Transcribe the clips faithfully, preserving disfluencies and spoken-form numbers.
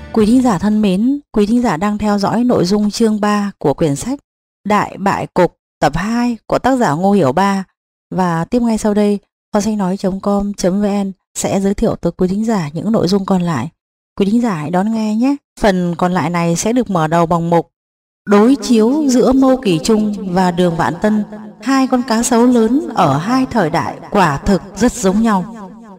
Quý thính giả thân mến, quý thính giả đang theo dõi nội dung chương ba của quyển sách Đại Bại Cục tập hai của tác giả Ngô Hiểu Ba. Và tiếp ngay sau đây, kho sách nói chấm com chấm vn sẽ giới thiệu tới quý thính giả những nội dung còn lại. Quý thính giả hãy đón nghe nhé. Phần còn lại này sẽ được mở đầu bằng mục đối chiếu giữa Mâu Kỳ Trung và Đường Vạn Tân, hai con cá sấu lớn ở hai thời đại quả thực rất giống nhau.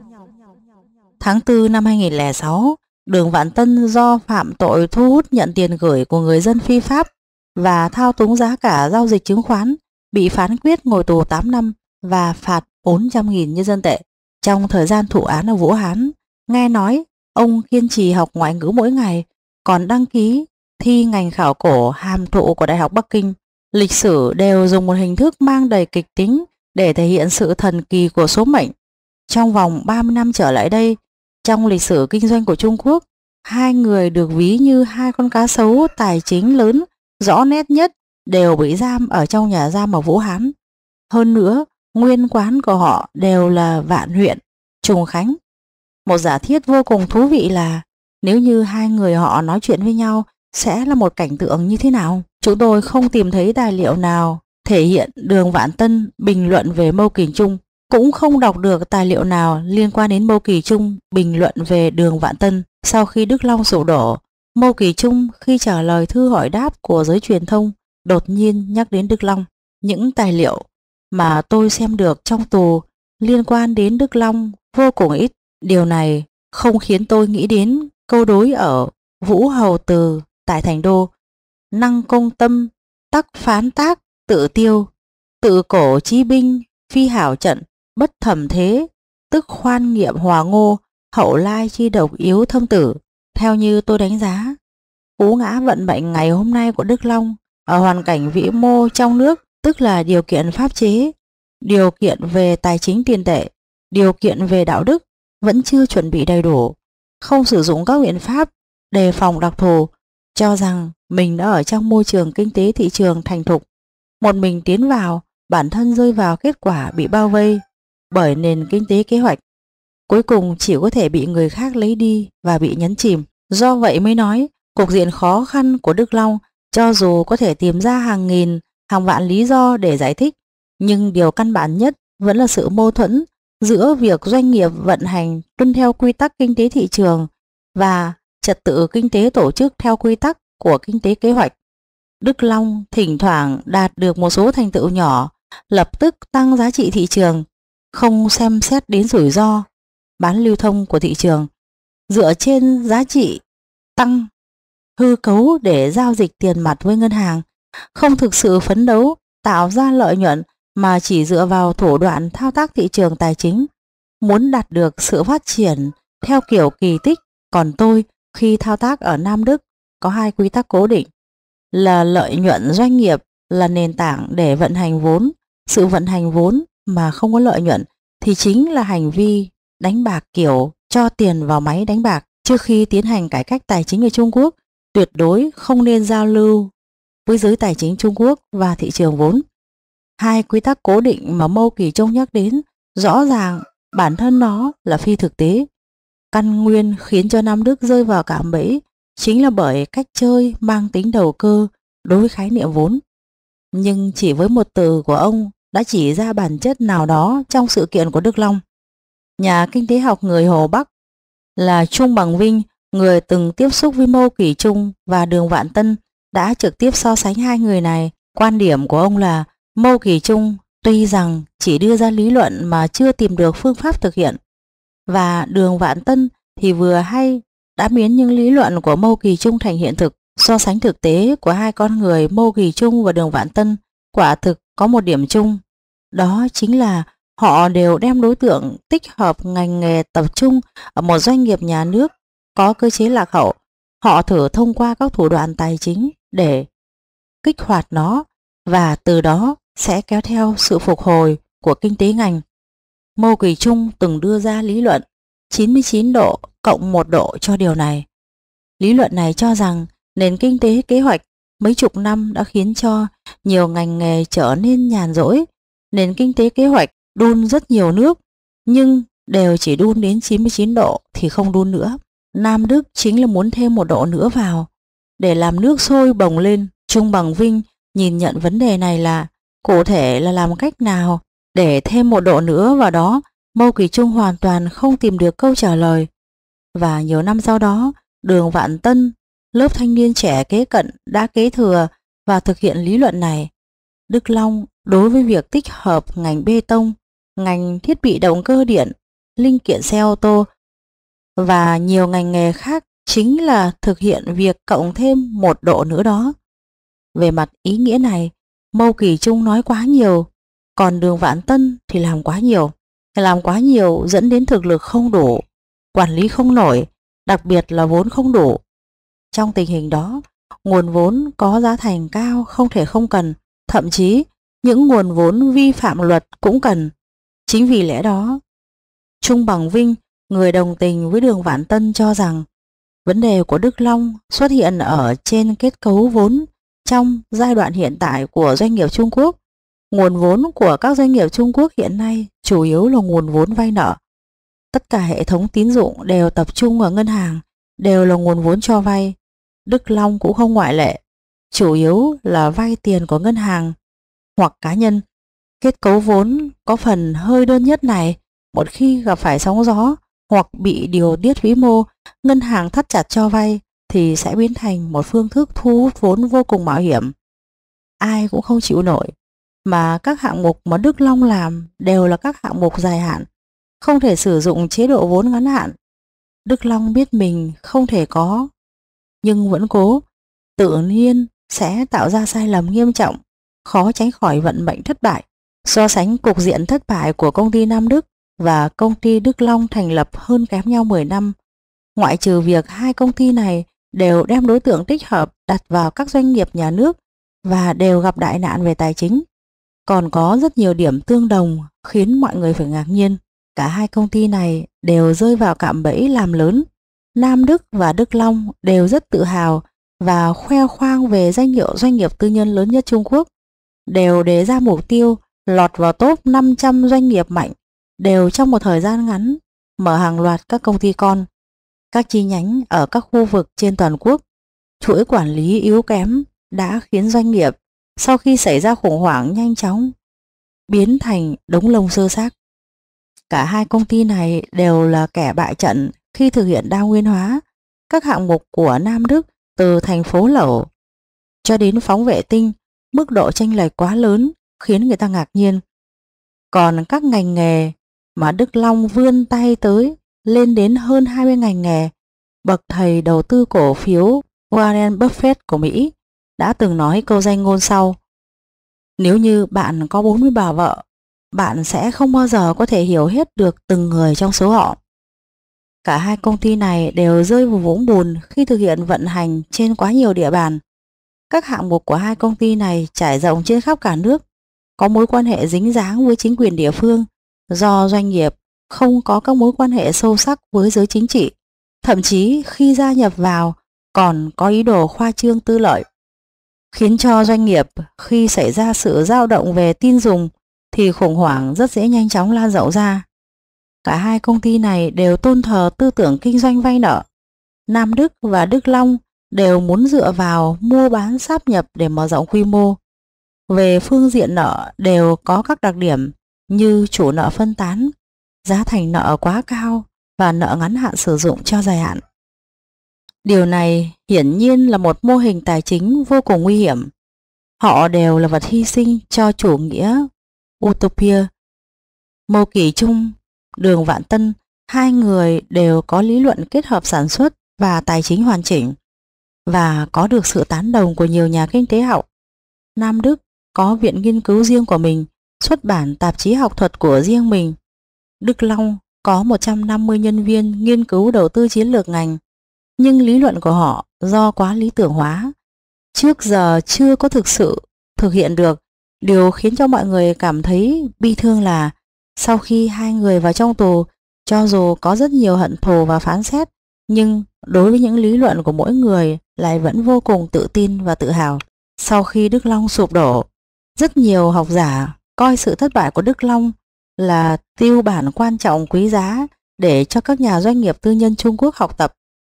Tháng tư năm hai nghìn không trăm lẻ sáu, Đường Vạn Tân do phạm tội thu hút nhận tiền gửi của người dân phi pháp và thao túng giá cả giao dịch chứng khoán, bị phán quyết ngồi tù tám năm và phạt bốn trăm nghìn nhân dân tệ. Trong thời gian thụ án ở Vũ Hán, nghe nói ông kiên trì học ngoại ngữ mỗi ngày, còn đăng ký thi ngành khảo cổ hàm thụ của Đại học Bắc Kinh. Lịch sử đều dùng một hình thức mang đầy kịch tính để thể hiện sự thần kỳ của số mệnh. Trong vòng ba mươi năm trở lại đây, trong lịch sử kinh doanh của Trung Quốc, hai người được ví như hai con cá sấu tài chính lớn rõ nét nhất đều bị giam ở trong nhà giam ở Vũ Hán. Hơn nữa, nguyên quán của họ đều là Vạn Huyện, Trùng Khánh. Một giả thiết vô cùng thú vị là nếu như hai người họ nói chuyện với nhau sẽ là một cảnh tượng như thế nào? Chúng tôi không tìm thấy tài liệu nào thể hiện Đường Vạn Tân bình luận về Mâu Kỳ Trung, cũng không đọc được tài liệu nào liên quan đến Mâu Kỳ Trung bình luận về Đường Vạn Tân. Sau khi Đức Long sụp đổ, Mâu Kỳ Trung khi trả lời thư hỏi đáp của giới truyền thông đột nhiên nhắc đến Đức Long. Những tài liệu mà tôi xem được trong tù liên quan đến Đức Long vô cùng ít. Điều này không khiến tôi nghĩ đến câu đối ở Vũ Hầu Từ tại Thành Đô: năng công tâm, tắc phán tác, tự tiêu, tự cổ chí binh, phi hảo trận, bất thầm thế, tức khoan nghiệm hòa ngô, hậu lai chi độc yếu thâm tử. Theo như tôi đánh giá, cú ngã vận mệnh ngày hôm nay của Đức Long ở hoàn cảnh vĩ mô trong nước, tức là điều kiện pháp chế, điều kiện về tài chính tiền tệ, điều kiện về đạo đức vẫn chưa chuẩn bị đầy đủ, không sử dụng các biện pháp đề phòng đặc thù, cho rằng mình đã ở trong môi trường kinh tế thị trường thành thục. Một mình tiến vào, bản thân rơi vào kết quả bị bao vây bởi nền kinh tế kế hoạch, cuối cùng chỉ có thể bị người khác lấy đi và bị nhấn chìm. Do vậy mới nói cục diện khó khăn của Đức Long, cho dù có thể tìm ra hàng nghìn, hàng vạn lý do để giải thích, nhưng điều căn bản nhất vẫn là sự mâu thuẫn giữa việc doanh nghiệp vận hành tuân theo quy tắc kinh tế thị trường và trật tự kinh tế tổ chức theo quy tắc của kinh tế kế hoạch. Đức Long thỉnh thoảng đạt được một số thành tựu nhỏ, lập tức tăng giá trị thị trường, không xem xét đến rủi ro bán lưu thông của thị trường, dựa trên giá trị tăng hư cấu để giao dịch tiền mặt với ngân hàng, không thực sự phấn đấu tạo ra lợi nhuận mà chỉ dựa vào thủ đoạn thao tác thị trường tài chính, muốn đạt được sự phát triển theo kiểu kỳ tích. Còn tôi, khi thao tác ở Nam Đức, có hai quy tắc cố định là lợi nhuận doanh nghiệp là nền tảng để vận hành vốn. Sự vận hành vốn mà không có lợi nhuận thì chính là hành vi đánh bạc kiểu cho tiền vào máy đánh bạc. Trước khi tiến hành cải cách tài chính ở Trung Quốc, tuyệt đối không nên giao lưu với giới tài chính Trung Quốc và thị trường vốn. Hai quy tắc cố định mà Mâu Kỳ Trung nhắc đến rõ ràng bản thân nó là phi thực tế. Căn nguyên khiến cho Nam Đức rơi vào cạm bẫy chính là bởi cách chơi mang tính đầu cơ đối với khái niệm vốn. Nhưng chỉ với một từ của ông đã chỉ ra bản chất nào đó trong sự kiện của Đức Long. Nhà kinh tế học người Hồ Bắc là Trung Bằng Vinh, người từng tiếp xúc với Mâu Kỳ Trung và Đường Vạn Tân, đã trực tiếp so sánh hai người này. Quan điểm của ông là Mâu Kỳ Trung tuy rằng chỉ đưa ra lý luận mà chưa tìm được phương pháp thực hiện, và Đường Vạn Tân thì vừa hay đã biến những lý luận của Mâu Kỳ Trung thành hiện thực. So sánh thực tế của hai con người Mâu Kỳ Trung và Đường Vạn Tân quả thực có một điểm chung, đó chính là họ đều đem đối tượng tích hợp ngành nghề tập trung ở một doanh nghiệp nhà nước có cơ chế lạc hậu. Họ thử thông qua các thủ đoạn tài chính để kích hoạt nó, và từ đó sẽ kéo theo sự phục hồi của kinh tế ngành. Mâu Kỳ Trung từng đưa ra lý luận chín mươi chín độ cộng một độ cho điều này. Lý luận này cho rằng nền kinh tế kế hoạch mấy chục năm đã khiến cho nhiều ngành nghề trở nên nhàn rỗi. Nền kinh tế kế hoạch đun rất nhiều nước, nhưng đều chỉ đun đến chín mươi chín độ thì không đun nữa. Nam Đức chính là muốn thêm một độ nữa vào để làm nước sôi bồng lên. Trung Bằng Vinh nhìn nhận vấn đề này là cụ thể là làm cách nào để thêm một độ nữa vào đó. Mâu Kỳ Trung hoàn toàn không tìm được câu trả lời. Và nhiều năm sau đó, Đường Vạn Tân, lớp thanh niên trẻ kế cận, đã kế thừa và thực hiện lý luận này. Đức Long đối với việc tích hợp ngành bê tông, ngành thiết bị động cơ điện, linh kiện xe ô tô và nhiều ngành nghề khác chính là thực hiện việc cộng thêm một độ nữa đó. Về mặt ý nghĩa này, Mâu Kỳ Trung nói quá nhiều, còn Đường Vạn Tân thì làm quá nhiều. Làm quá nhiều dẫn đến thực lực không đủ, quản lý không nổi, đặc biệt là vốn không đủ. Trong tình hình đó, nguồn vốn có giá thành cao không thể không cần, thậm chí những nguồn vốn vi phạm luật cũng cần. Chính vì lẽ đó, Trung Bằng Vinh, người đồng tình với Đường Vạn Tân, cho rằng vấn đề của Đức Long xuất hiện ở trên kết cấu vốn trong giai đoạn hiện tại của doanh nghiệp Trung Quốc. Nguồn vốn của các doanh nghiệp Trung Quốc hiện nay chủ yếu là nguồn vốn vay nợ. Tất cả hệ thống tín dụng đều tập trung ở ngân hàng, đều là nguồn vốn cho vay. Đức Long cũng không ngoại lệ, chủ yếu là vay tiền của ngân hàng hoặc cá nhân. Kết cấu vốn có phần hơi đơn nhất này, một khi gặp phải sóng gió hoặc bị điều tiết vĩ mô, ngân hàng thắt chặt cho vay thì sẽ biến thành một phương thức thu hút vốn vô cùng mạo hiểm. Ai cũng không chịu nổi, mà các hạng mục mà Đức Long làm đều là các hạng mục dài hạn, không thể sử dụng chế độ vốn ngắn hạn. Đức Long biết mình không thể có, nhưng vẫn cố, tự nhiên sẽ tạo ra sai lầm nghiêm trọng, khó tránh khỏi vận mệnh thất bại. So sánh cục diện thất bại của công ty Nam Đức và công ty Đức Long thành lập hơn kém nhau mười năm, ngoại trừ việc hai công ty này đều đem đối tượng tích hợp đặt vào các doanh nghiệp nhà nước và đều gặp đại nạn về tài chính, còn có rất nhiều điểm tương đồng khiến mọi người phải ngạc nhiên. Cả hai công ty này đều rơi vào cạm bẫy làm lớn. Nam Đức và Đức Long đều rất tự hào và khoe khoang về danh hiệu doanh nghiệp tư nhân lớn nhất Trung Quốc, đều đề ra mục tiêu lọt vào top năm trăm doanh nghiệp mạnh, đều trong một thời gian ngắn mở hàng loạt các công ty con, các chi nhánh ở các khu vực trên toàn quốc. Chuỗi quản lý yếu kém đã khiến doanh nghiệp sau khi xảy ra khủng hoảng nhanh chóng biến thành đống lông xơ xác. Cả hai công ty này đều là kẻ bại trận khi thực hiện đa nguyên hóa. Các hạng mục của Nam Đức từ thành phố lẩu cho đến phóng vệ tinh, mức độ chênh lệch quá lớn khiến người ta ngạc nhiên. Còn các ngành nghề mà Đức Long vươn tay tới lên đến hơn hai mươi ngành nghề. Bậc thầy đầu tư cổ phiếu Warren Buffett của Mỹ đã từng nói câu danh ngôn sau: nếu như bạn có bốn mươi bà vợ, bạn sẽ không bao giờ có thể hiểu hết được từng người trong số họ. Cả hai công ty này đều rơi vào vũng bùn khi thực hiện vận hành trên quá nhiều địa bàn. Các hạng mục của hai công ty này trải rộng trên khắp cả nước, có mối quan hệ dính dáng với chính quyền địa phương, do doanh nghiệp không có các mối quan hệ sâu sắc với giới chính trị, thậm chí khi gia nhập vào còn có ý đồ khoa trương tư lợi, khiến cho doanh nghiệp khi xảy ra sự dao động về tin dùng thì khủng hoảng rất dễ nhanh chóng lan rộng ra. Cả hai công ty này đều tôn thờ tư tưởng kinh doanh vay nợ. Nam Đức và Đức Long đều muốn dựa vào mua bán sáp nhập để mở rộng quy mô. Về phương diện nợ đều có các đặc điểm như chủ nợ phân tán, giá thành nợ quá cao và nợ ngắn hạn sử dụng cho dài hạn. Điều này hiển nhiên là một mô hình tài chính vô cùng nguy hiểm. Họ đều là vật hy sinh cho chủ nghĩa Utopia. Mâu Kỳ Trung, Đường Vạn Tân, hai người đều có lý luận kết hợp sản xuất và tài chính hoàn chỉnh và có được sự tán đồng của nhiều nhà kinh tế học. Nam Đức có viện nghiên cứu riêng của mình, xuất bản tạp chí học thuật của riêng mình. Đức Long có một trăm năm mươi nhân viên nghiên cứu đầu tư chiến lược ngành, nhưng lý luận của họ do quá lý tưởng hóa, trước giờ chưa có thực sự thực hiện được. Điều khiến cho mọi người cảm thấy bi thương là sau khi hai người vào trong tù, cho dù có rất nhiều hận thù và phán xét, nhưng đối với những lý luận của mỗi người lại vẫn vô cùng tự tin và tự hào. Sau khi Đức Long sụp đổ, rất nhiều học giả coi sự thất bại của Đức Long là tiêu bản quan trọng quý giá để cho các nhà doanh nghiệp tư nhân Trung Quốc học tập.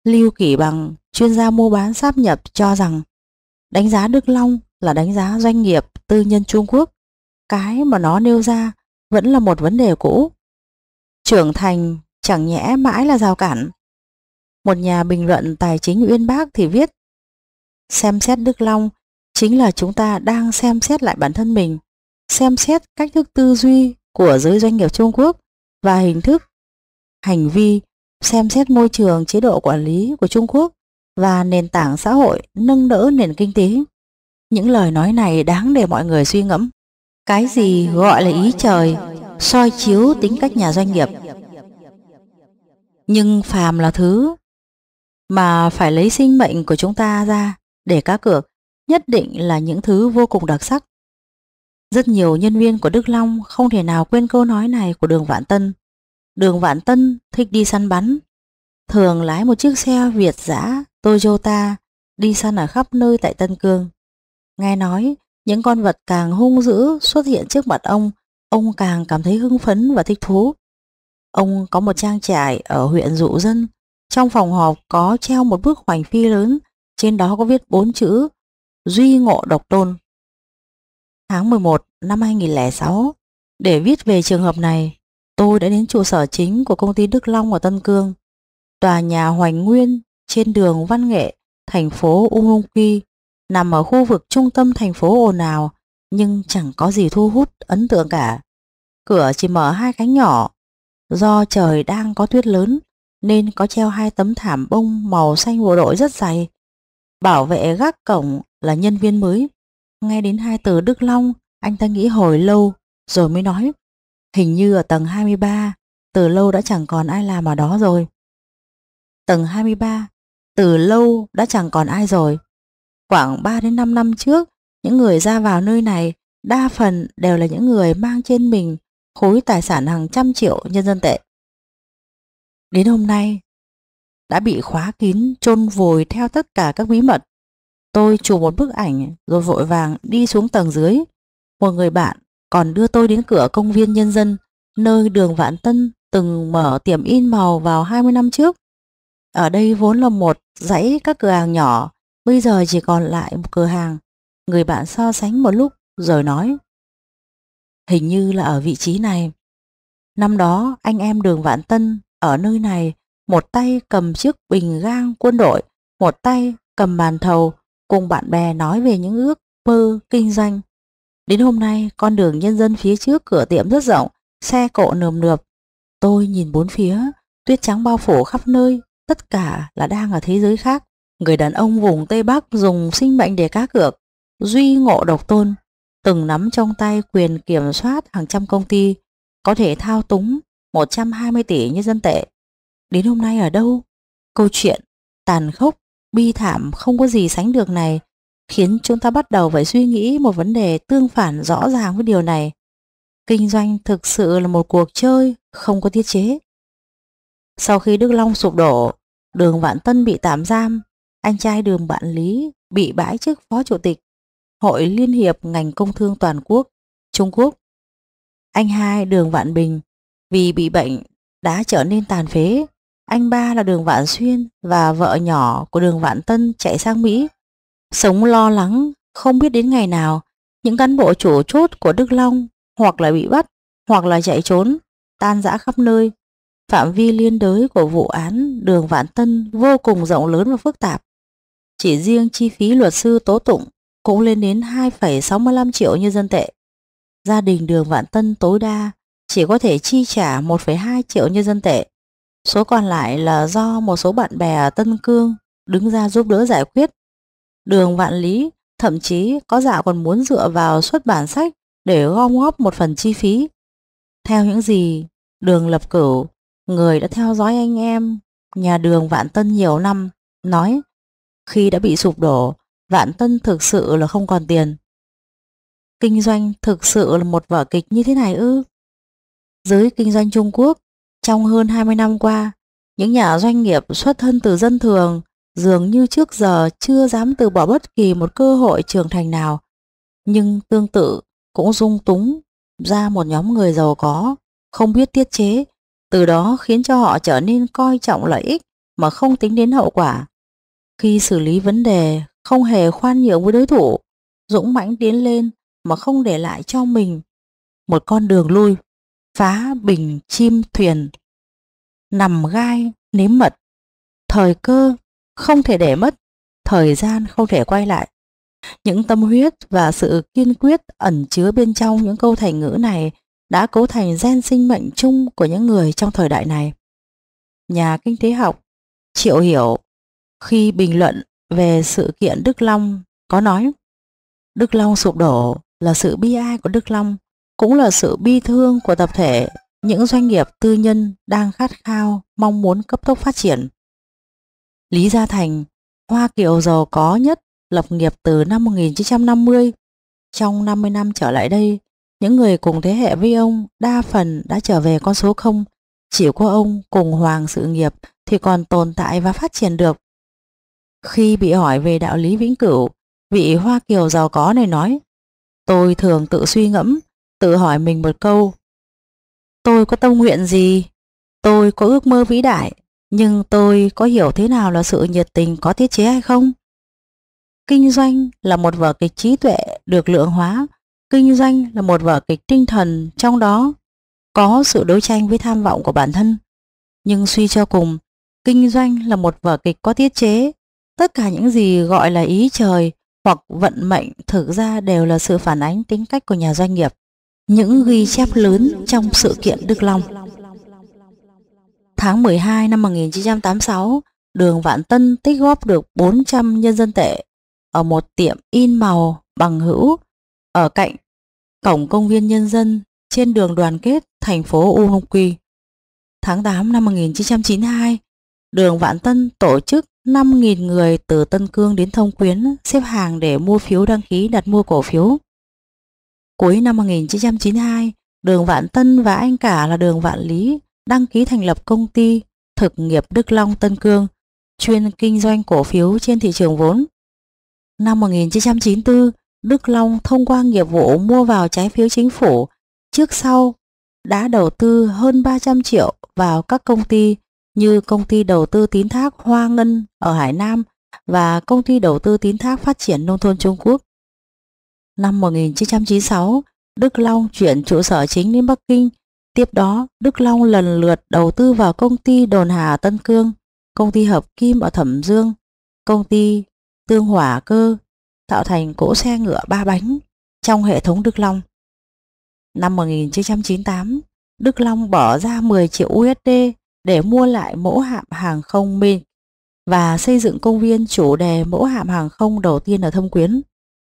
Lưu Kỷ Bằng, chuyên gia mua bán sáp nhập, cho rằng đánh giá Đức Long là đánh giá doanh nghiệp tư nhân Trung Quốc. Cái mà nó nêu ra vẫn là một vấn đề cũ. Trưởng thành chẳng nhẽ mãi là rào cản. Một nhà bình luận tài chính uyên bác thì viết: xem xét Đức Long chính là chúng ta đang xem xét lại bản thân mình, xem xét cách thức tư duy của giới doanh nghiệp Trung Quốc và hình thức, hành vi, xem xét môi trường chế độ quản lý của Trung Quốc và nền tảng xã hội nâng đỡ nền kinh tế. Những lời nói này đáng để mọi người suy ngẫm. Cái gì gọi là ý trời, soi chiếu tính cách nhà doanh nghiệp. Nhưng phàm là thứ mà phải lấy sinh mệnh của chúng ta ra để cá cược, nhất định là những thứ vô cùng đặc sắc. Rất nhiều nhân viên của Đức Long không thể nào quên câu nói này của Đường Vạn Tân. Đường Vạn Tân thích đi săn bắn, thường lái một chiếc xe Việt dã Toyota đi săn ở khắp nơi tại Tân Cương. Nghe nói những con vật càng hung dữ xuất hiện trước mặt ông, ông càng cảm thấy hưng phấn và thích thú. Ông có một trang trại ở huyện Dụ Dân, trong phòng họp có treo một bức hoành phi lớn, trên đó có viết bốn chữ Duy Ngộ Độc Tôn. Tháng mười một năm hai nghìn không trăm lẻ sáu, để viết về trường hợp này, tôi đã đến trụ sở chính của công ty Đức Long ở Tân Cương. Tòa nhà Hoành Nguyên trên đường Văn Nghệ, thành phố Ürümqi, nằm ở khu vực trung tâm thành phố ồn ào nhưng chẳng có gì thu hút ấn tượng cả. Cửa chỉ mở hai cánh nhỏ. Do trời đang có tuyết lớn nên có treo hai tấm thảm bông màu xanh bộ đội rất dày. Bảo vệ gác cổng là nhân viên mới. Nghe đến hai từ Đức Long, anh ta nghĩ hồi lâu rồi mới nói: hình như ở tầng hai mươi ba, từ lâu đã chẳng còn ai làm ở đó rồi. Tầng hai mươi ba, từ lâu đã chẳng còn ai rồi. Khoảng ba đến năm năm trước, những người ra vào nơi này đa phần đều là những người mang trên mình khối tài sản hàng trăm triệu nhân dân tệ. Đến hôm nay đã bị khóa kín, chôn vùi theo tất cả các bí mật. Tôi chụp một bức ảnh rồi vội vàng đi xuống tầng dưới. Một người bạn còn đưa tôi đến cửa công viên Nhân dân, nơi Đường Vạn Tân từng mở tiệm in màu vào hai mươi năm trước. Ở đây vốn là một dãy các cửa hàng nhỏ, bây giờ chỉ còn lại một cửa hàng. Người bạn so sánh một lúc rồi nói: hình như là ở vị trí này. Năm đó anh em Đường Vạn Tân ở nơi này, một tay cầm chiếc bình gang quân đội, một tay cầm bàn thầu, cùng bạn bè nói về những ước mơ kinh doanh. Đến hôm nay, con đường Nhân dân phía trước cửa tiệm rất rộng, xe cộ nườm nượp. Tôi nhìn bốn phía, tuyết trắng bao phủ khắp nơi, tất cả là đang ở thế giới khác. Người đàn ông vùng Tây Bắc dùng sinh mệnh để cá cược, Duy Ngộ Độc Tôn, từng nắm trong tay quyền kiểm soát hàng trăm công ty, có thể thao túng một trăm hai mươi tỷ nhân dân tệ. Đến hôm nay ở đâu? Câu chuyện tàn khốc, bi thảm không có gì sánh được này khiến chúng ta bắt đầu phải suy nghĩ một vấn đề tương phản rõ ràng với điều này. Kinh doanh thực sự là một cuộc chơi không có tiết chế. Sau khi Đức Long sụp đổ, Đường Vạn Tân bị tạm giam, anh trai Đường Vạn Lý bị bãi chức phó chủ tịch Hội Liên hiệp ngành công thương toàn quốc Trung Quốc. Anh hai Đường Vạn Bình vì bị bệnh đã trở nên tàn phế. Anh ba là Đường Vạn Xuyên và vợ nhỏ của Đường Vạn Tân chạy sang Mỹ, sống lo lắng không biết đến ngày nào những cán bộ chủ chốt của Đức Long hoặc là bị bắt hoặc là chạy trốn, tan rã khắp nơi. Phạm vi liên đới của vụ án Đường Vạn Tân vô cùng rộng lớn và phức tạp. Chỉ riêng chi phí luật sư tố tụng cũng lên đến hai phẩy sáu mươi lăm triệu nhân dân tệ. Gia đình Đường Vạn Tân tối đa chỉ có thể chi trả một phẩy hai triệu nhân dân tệ. Số còn lại là do một số bạn bè ở Tân Cương đứng ra giúp đỡ giải quyết. Đường Vạn Lý thậm chí có dạo còn muốn dựa vào xuất bản sách để gom góp một phần chi phí. Theo những gì Đường Lập Cửu, người đã theo dõi anh em nhà Đường Vạn Tân nhiều năm, nói, khi đã bị sụp đổ, Vạn Tân thực sự là không còn tiền. Kinh doanh thực sự là một vở kịch như thế này ư? Giới kinh doanh Trung Quốc trong hơn hai mươi năm qua, những nhà doanh nghiệp xuất thân từ dân thường dường như trước giờ chưa dám từ bỏ bất kỳ một cơ hội trưởng thành nào. Nhưng tương tự cũng dung túng ra một nhóm người giàu có, không biết tiết chế, từ đó khiến cho họ trở nên coi trọng lợi ích mà không tính đến hậu quả. Khi xử lý vấn đề, không hề khoan nhượng với đối thủ, dũng mãnh tiến lên mà không để lại cho mình một con đường lui, phá bình chim thuyền, nằm gai nếm mật. Thời cơ không thể để mất, thời gian không thể quay lại. Những tâm huyết và sự kiên quyết ẩn chứa bên trong những câu thành ngữ này đã cấu thành gen sinh mệnh chung của những người trong thời đại này. Nhà kinh tế học Triệu Hiểu khi bình luận về sự kiện Đức Long có nói: Đức Long sụp đổ là sự bi ai của Đức Long, cũng là sự bi thương của tập thể những doanh nghiệp tư nhân đang khát khao mong muốn cấp tốc phát triển. Lý Gia Thành, Hoa Kiều giàu có nhất, lập nghiệp từ năm một nghìn chín trăm năm mươi. Trong năm mươi năm trở lại đây, những người cùng thế hệ với ông đa phần đã trở về con số không. Chỉ có ông cùng Hoàng sự nghiệp thì còn tồn tại và phát triển được. Khi bị hỏi về đạo lý vĩnh cửu, vị Hoa Kiều giàu có này nói: Tôi thường tự suy ngẫm, tự hỏi mình một câu: Tôi có tâm nguyện gì? Tôi có ước mơ vĩ đại, nhưng tôi có hiểu thế nào là sự nhiệt tình có tiết chế hay không? Kinh doanh là một vở kịch trí tuệ được lượng hóa. Kinh doanh là một vở kịch tinh thần, trong đó có sự đấu tranh với tham vọng của bản thân. Nhưng suy cho cùng, kinh doanh là một vở kịch có tiết chế. Tất cả những gì gọi là ý trời hoặc vận mệnh thực ra đều là sự phản ánh tính cách của nhà doanh nghiệp. Những ghi chép lớn trong sự kiện Đức Long. Tháng mười hai năm một nghìn chín trăm tám mươi sáu, Đường Vạn Tân tích góp được bốn trăm nhân dân tệ ở một tiệm in màu bằng hữu ở cạnh cổng công viên nhân dân trên đường Đoàn Kết, thành phố U Quy. Tháng tám năm một nghìn chín trăm chín mươi hai, Đường Vạn Tân tổ chức năm nghìn người từ Tân Cương đến Thông Quyến xếp hàng để mua phiếu đăng ký đặt mua cổ phiếu. Cuối năm một nghìn chín trăm chín mươi hai, Đường Vạn Tân và anh cả là Đường Vạn Lý đăng ký thành lập công ty Thực nghiệp Đức Long Tân Cương, chuyên kinh doanh cổ phiếu trên thị trường vốn. Năm một nghìn chín trăm chín mươi tư, Đức Long thông qua nghiệp vụ mua vào trái phiếu chính phủ, trước sau đã đầu tư hơn ba trăm triệu vào các công ty như công ty đầu tư tín thác Hoa Ngân ở Hải Nam và công ty đầu tư tín thác phát triển nông thôn Trung Quốc. Năm một nghìn chín trăm chín mươi sáu, Đức Long chuyển trụ sở chính đến Bắc Kinh. Tiếp đó, Đức Long lần lượt đầu tư vào công ty Đồn Hà Tân Cương, công ty Hợp Kim ở Thẩm Dương, công ty Tương Hỏa Cơ, tạo thành cỗ xe ngựa ba bánh trong hệ thống Đức Long. Năm một nghìn chín trăm chín mươi tám, Đức Long bỏ ra mười triệu u ét đê để mua lại mẫu hạm hàng không Minh và xây dựng công viên chủ đề mẫu hạm hàng không đầu tiên ở Thâm Quyến.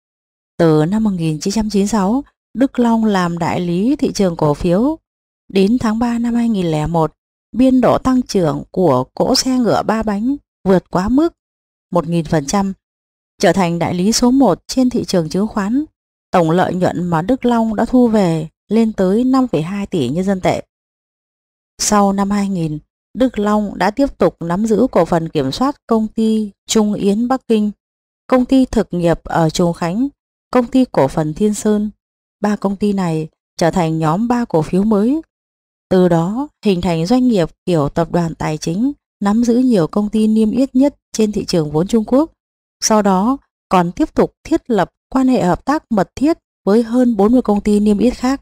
Từ năm một nghìn chín trăm chín mươi sáu, Đức Long làm đại lý thị trường cổ phiếu. Đến tháng ba năm hai nghìn không trăm lẻ một, biên độ tăng trưởng của cỗ xe ngựa ba bánh vượt quá mức một nghìn phần trăm, trở thành đại lý số một trên thị trường chứng khoán. Tổng lợi nhuận mà Đức Long đã thu về lên tới năm phẩy hai tỷ nhân dân tệ. Sau năm hai nghìn, Đức Long đã tiếp tục nắm giữ cổ phần kiểm soát công ty Trung Yến Bắc Kinh, công ty thực nghiệp ở Trùng Khánh, công ty cổ phần Thiên Sơn. Ba công ty này trở thành nhóm ba cổ phiếu mới. Từ đó hình thành doanh nghiệp kiểu tập đoàn tài chính, nắm giữ nhiều công ty niêm yết nhất trên thị trường vốn Trung Quốc. Sau đó còn tiếp tục thiết lập quan hệ hợp tác mật thiết với hơn bốn mươi công ty niêm yết khác.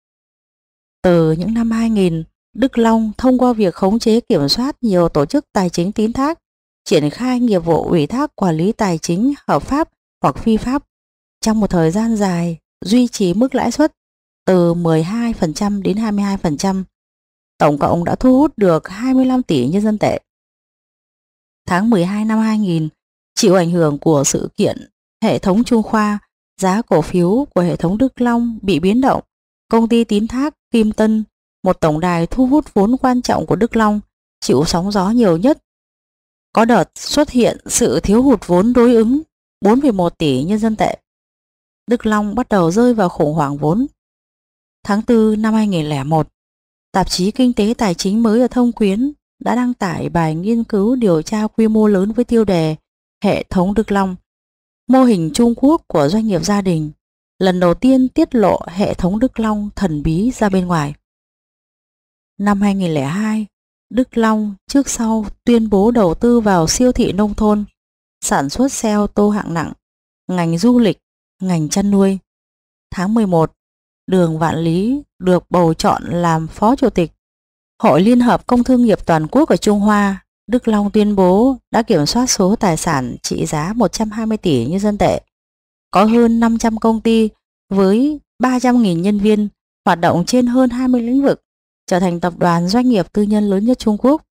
Từ những năm hai nghìn, Đức Long thông qua việc khống chế kiểm soát nhiều tổ chức tài chính tín thác, triển khai nghiệp vụ ủy thác quản lý tài chính hợp pháp hoặc phi pháp trong một thời gian dài, duy trì mức lãi suất từ mười hai phần trăm đến hai mươi hai phần trăm. Tổng cộng đã thu hút được hai mươi lăm tỷ nhân dân tệ. Tháng mười hai năm hai nghìn, chịu ảnh hưởng của sự kiện hệ thống Trung Khoa, giá cổ phiếu của hệ thống Đức Long bị biến động. Công ty tín thác Kim Tân, một tổng đài thu hút vốn quan trọng của Đức Long, chịu sóng gió nhiều nhất. Có đợt xuất hiện sự thiếu hụt vốn đối ứng bốn phẩy một tỷ nhân dân tệ. Đức Long bắt đầu rơi vào khủng hoảng vốn. Tháng tư năm hai nghìn không trăm lẻ một, tạp chí Kinh tế Tài chính mới ở Thông Quyến đã đăng tải bài nghiên cứu điều tra quy mô lớn với tiêu đề Hệ thống Đức Long, mô hình Trung Quốc của doanh nghiệp gia đình, lần đầu tiên tiết lộ hệ thống Đức Long thần bí ra bên ngoài. Năm hai nghìn không trăm lẻ hai, Đức Long trước sau tuyên bố đầu tư vào siêu thị nông thôn, sản xuất xe ô tô hạng nặng, ngành du lịch, ngành chăn nuôi. Tháng mười một, Đường Vạn Lý được bầu chọn làm Phó Chủ tịch Hội Liên hợp Công thương nghiệp Toàn quốc ở Trung Hoa. Đức Long tuyên bố đã kiểm soát số tài sản trị giá một trăm hai mươi tỷ nhân dân tệ, có hơn năm trăm công ty với ba trăm nghìn nhân viên hoạt động trên hơn hai mươi lĩnh vực, trở thành tập đoàn doanh nghiệp tư nhân lớn nhất Trung Quốc.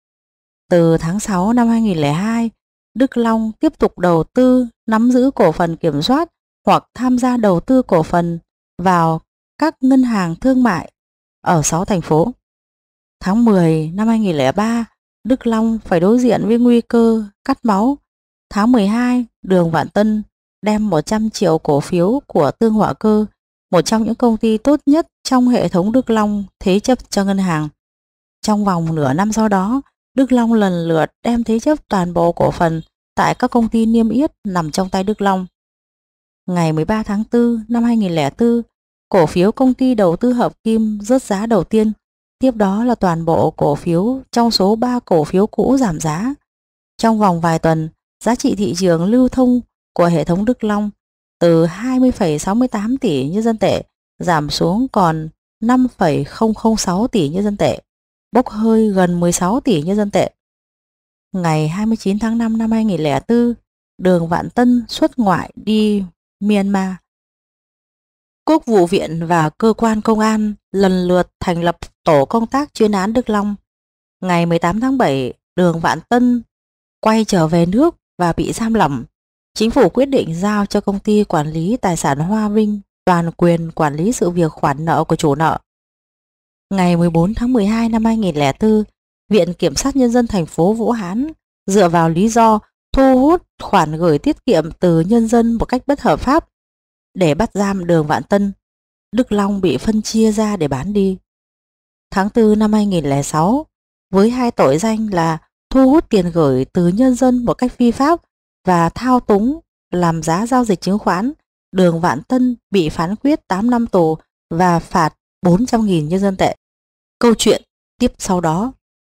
Từ tháng sáu năm hai nghìn không trăm lẻ hai, Đức Long tiếp tục đầu tư, nắm giữ cổ phần kiểm soát hoặc tham gia đầu tư cổ phần vào các ngân hàng thương mại ở sáu thành phố. Tháng mười năm hai nghìn không trăm lẻ ba, Đức Long phải đối diện với nguy cơ cắt máu. Tháng mười hai, Đường Vạn Tân đem một trăm triệu cổ phiếu của Tương Hỏa Cơ, một trong những công ty tốt nhất trong hệ thống Đức Long, thế chấp cho ngân hàng. Trong vòng nửa năm sau đó, Đức Long lần lượt đem thế chấp toàn bộ cổ phần tại các công ty niêm yết nằm trong tay Đức Long. Ngày mười ba tháng tư năm hai nghìn không trăm lẻ bốn, cổ phiếu công ty đầu tư hợp kim rớt giá đầu tiên. Tiếp đó là toàn bộ cổ phiếu trong số ba cổ phiếu cũ giảm giá. Trong vòng vài tuần, giá trị thị trường lưu thông của hệ thống Đức Long từ hai mươi phẩy sáu mươi tám tỷ nhân dân tệ giảm xuống còn năm phẩy không không sáu tỷ nhân dân tệ, bốc hơi gần mười sáu tỷ nhân dân tệ. Ngày hai mươi chín tháng năm năm hai nghìn không trăm lẻ bốn, Đường Vạn Tân xuất ngoại đi Myanmar. Quốc vụ viện và cơ quan công an lần lượt thành lập tổ công tác chuyên án Đức Long. Ngày mười tám tháng bảy, Đường Vạn Tân quay trở về nước và bị giam lỏng. Chính phủ quyết định giao cho công ty quản lý tài sản Hoa Vinh toàn quyền quản lý sự việc khoản nợ của chủ nợ. Ngày mười bốn tháng mười hai năm hai nghìn không trăm lẻ bốn, Viện Kiểm sát Nhân dân thành phố Vũ Hán dựa vào lý do thu hút khoản gửi tiết kiệm từ nhân dân một cách bất hợp pháp để bắt giam Đường Vạn Tân. Đức Long bị phân chia ra để bán đi. Tháng tư năm hai nghìn không trăm lẻ sáu, với hai tội danh là thu hút tiền gửi từ nhân dân một cách phi pháp và thao túng làm giá giao dịch chứng khoán, Đường Vạn Tân bị phán quyết tám năm tù và phạt bốn trăm nghìn nhân dân tệ. Câu chuyện tiếp sau đó.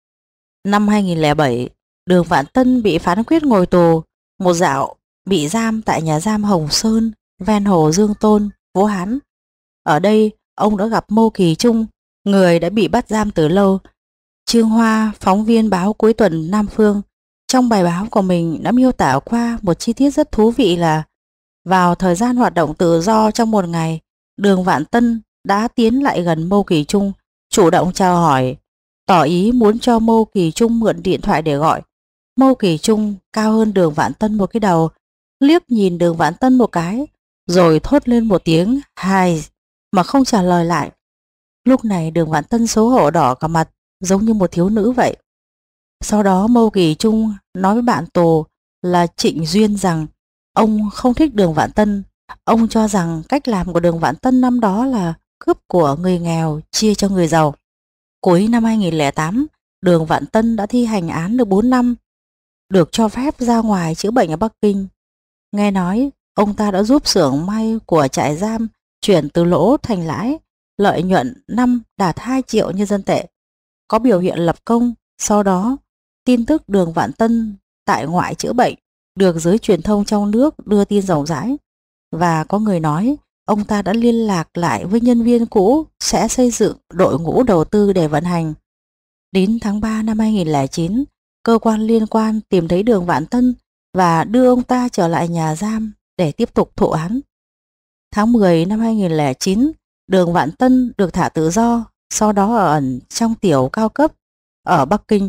Năm hai nghìn không trăm lẻ bảy, Đường Vạn Tân bị phán quyết ngồi tù một dạo, bị giam tại nhà giam Hồng Sơn ven hồ Dương Tôn, Vũ Hán. Ở đây, ông đã gặp Mâu Kỳ Trung, người đã bị bắt giam từ lâu. Trương Hoa, phóng viên báo Cuối tuần Nam Phương, trong bài báo của mình đã miêu tả qua một chi tiết rất thú vị là vào thời gian hoạt động tự do trong một ngày, Đường Vạn Tân đã tiến lại gần Mâu Kỳ Trung, chủ động chào hỏi, tỏ ý muốn cho Mâu Kỳ Trung mượn điện thoại để gọi. Mâu Kỳ Trung cao hơn Đường Vạn Tân một cái đầu, liếc nhìn Đường Vạn Tân một cái, rồi thốt lên một tiếng "Hai" mà không trả lời lại. Lúc này Đường Vạn Tân xấu hổ đỏ cả mặt, giống như một thiếu nữ vậy. Sau đó Mâu Kỳ Trung nói với bạn tù là Trịnh Duyên rằng ông không thích Đường Vạn Tân. Ông cho rằng cách làm của Đường Vạn Tân năm đó là cướp của người nghèo chia cho người giàu. Cuối năm hai nghìn không trăm lẻ tám, Đường Vạn Tân đã thi hành án được bốn năm, được cho phép ra ngoài chữa bệnh ở Bắc Kinh. Nghe nói ông ta đã giúp xưởng may của trại giam chuyển từ lỗ thành lãi, lợi nhuận năm đạt hai triệu nhân dân tệ, có biểu hiện lập công. Sau đó, tin tức Đường Vạn Tân tại ngoại chữa bệnh được giới truyền thông trong nước đưa tin rộng rãi, và có người nói ông ta đã liên lạc lại với nhân viên cũ sẽ xây dựng đội ngũ đầu tư để vận hành. Đến tháng ba năm hai nghìn không trăm lẻ chín, cơ quan liên quan tìm thấy Đường Vạn Tân và đưa ông ta trở lại nhà giam để tiếp tục thụ án. Tháng mười năm hai nghìn không trăm lẻ chín, Đường Vạn Tân được thả tự do, sau đó ở ẩn trong tiểu cao cấp ở Bắc Kinh.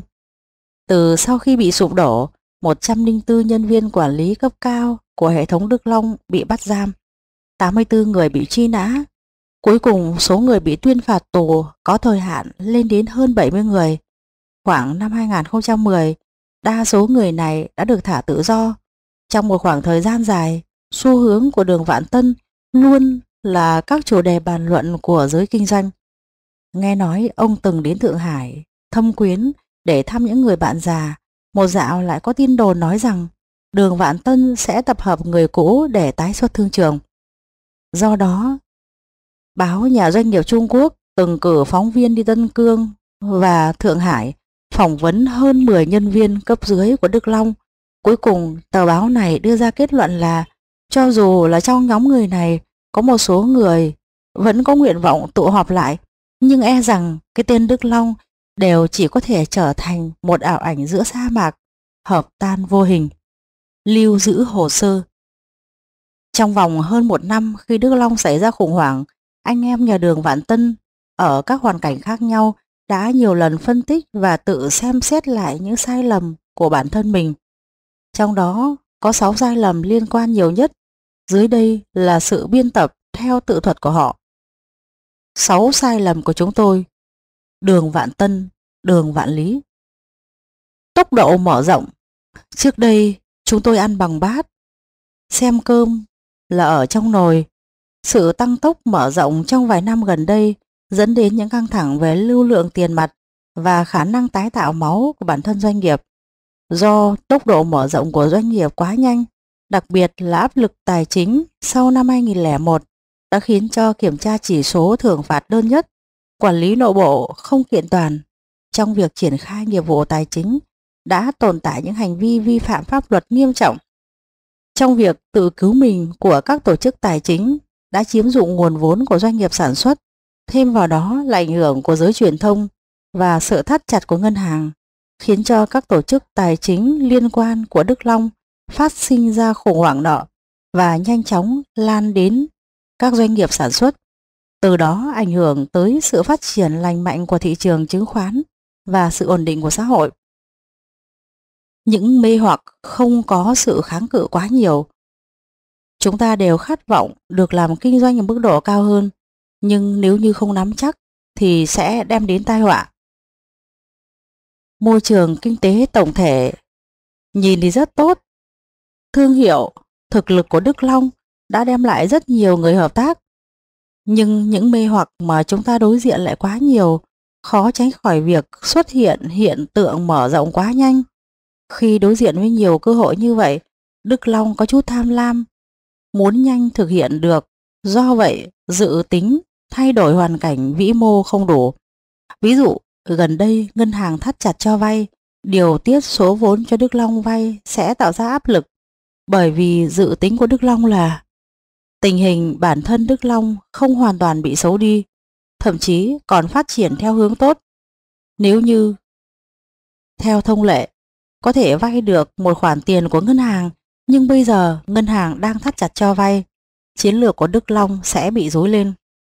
Từ sau khi bị sụp đổ, một trăm lẻ bốn nhân viên quản lý cấp cao của hệ thống Đức Long bị bắt giam, tám mươi tư người bị truy nã. Cuối cùng số người bị tuyên phạt tù có thời hạn lên đến hơn bảy mươi người. Khoảng năm hai nghìn không trăm mười, đa số người này đã được thả tự do. Trong một khoảng thời gian dài, xu hướng của Đường Vạn Tân luôn là các chủ đề bàn luận của giới kinh doanh. Nghe nói ông từng đến Thượng Hải thăm Quyến để thăm những người bạn già. Một dạo lại có tin đồn nói rằng Đường Vạn Tân sẽ tập hợp người cũ để tái xuất thương trường. Do đó, báo Nhà Doanh nghiệp Trung Quốc từng cử phóng viên đi Tân Cương và Thượng Hải phỏng vấn hơn mười nhân viên cấp dưới của Đức Long. Cuối cùng, tờ báo này đưa ra kết luận là cho dù là trong nhóm người này có một số người vẫn có nguyện vọng tụ họp lại, nhưng e rằng cái tên Đức Long đều chỉ có thể trở thành một ảo ảnh giữa sa mạc, hợp tan vô hình. Lưu giữ hồ sơ. Trong vòng hơn một năm khi Đức Long xảy ra khủng hoảng, anh em nhà Đường Vạn Tân ở các hoàn cảnh khác nhau đã nhiều lần phân tích và tự xem xét lại những sai lầm của bản thân mình. Trong đó có sáu sai lầm liên quan nhiều nhất, dưới đây là sự biên tập theo tự thuật của họ. Sáu sai lầm của chúng tôi. Đường Vạn Tân, Đường Vạn Lý. Tốc độ mở rộng. Trước đây chúng tôi ăn bằng bát, xem cơm là ở trong nồi. Sự tăng tốc mở rộng trong vài năm gần đây dẫn đến những căng thẳng về lưu lượng tiền mặt và khả năng tái tạo máu của bản thân doanh nghiệp. Do tốc độ mở rộng của doanh nghiệp quá nhanh, đặc biệt là áp lực tài chính sau năm hai nghìn lẻ một đã khiến cho kiểm tra chỉ số thưởng phạt đơn nhất, quản lý nội bộ không kiện toàn. Trong việc triển khai nghiệp vụ tài chính đã tồn tại những hành vi vi phạm pháp luật nghiêm trọng. Trong việc tự cứu mình của các tổ chức tài chính đã chiếm dụng nguồn vốn của doanh nghiệp sản xuất, thêm vào đó là ảnh hưởng của giới truyền thông và sự thắt chặt của ngân hàng, khiến cho các tổ chức tài chính liên quan của Đức Long phát sinh ra khủng hoảng nợ và nhanh chóng lan đến các doanh nghiệp sản xuất, từ đó ảnh hưởng tới sự phát triển lành mạnh của thị trường chứng khoán và sự ổn định của xã hội. Những mê hoặc không có sự kháng cự quá nhiều. Chúng ta đều khát vọng được làm kinh doanh ở mức độ cao hơn, nhưng nếu như không nắm chắc thì sẽ đem đến tai họa. Môi trường kinh tế tổng thể nhìn thì rất tốt. Thương hiệu, thực lực của Đức Long đã đem lại rất nhiều người hợp tác. Nhưng những mê hoặc mà chúng ta đối diện lại quá nhiều, khó tránh khỏi việc xuất hiện hiện tượng mở rộng quá nhanh. Khi đối diện với nhiều cơ hội như vậy, Đức Long có chút tham lam, muốn nhanh thực hiện được. Do vậy, dự tính thay đổi hoàn cảnh vĩ mô không đủ. Ví dụ, gần đây ngân hàng thắt chặt cho vay, điều tiết số vốn cho Đức Long vay sẽ tạo ra áp lực. Bởi vì dự tính của Đức Long là tình hình bản thân Đức Long không hoàn toàn bị xấu đi, thậm chí còn phát triển theo hướng tốt. Nếu như theo thông lệ có thể vay được một khoản tiền của ngân hàng, nhưng bây giờ ngân hàng đang thắt chặt cho vay, chiến lược của Đức Long sẽ bị rối lên.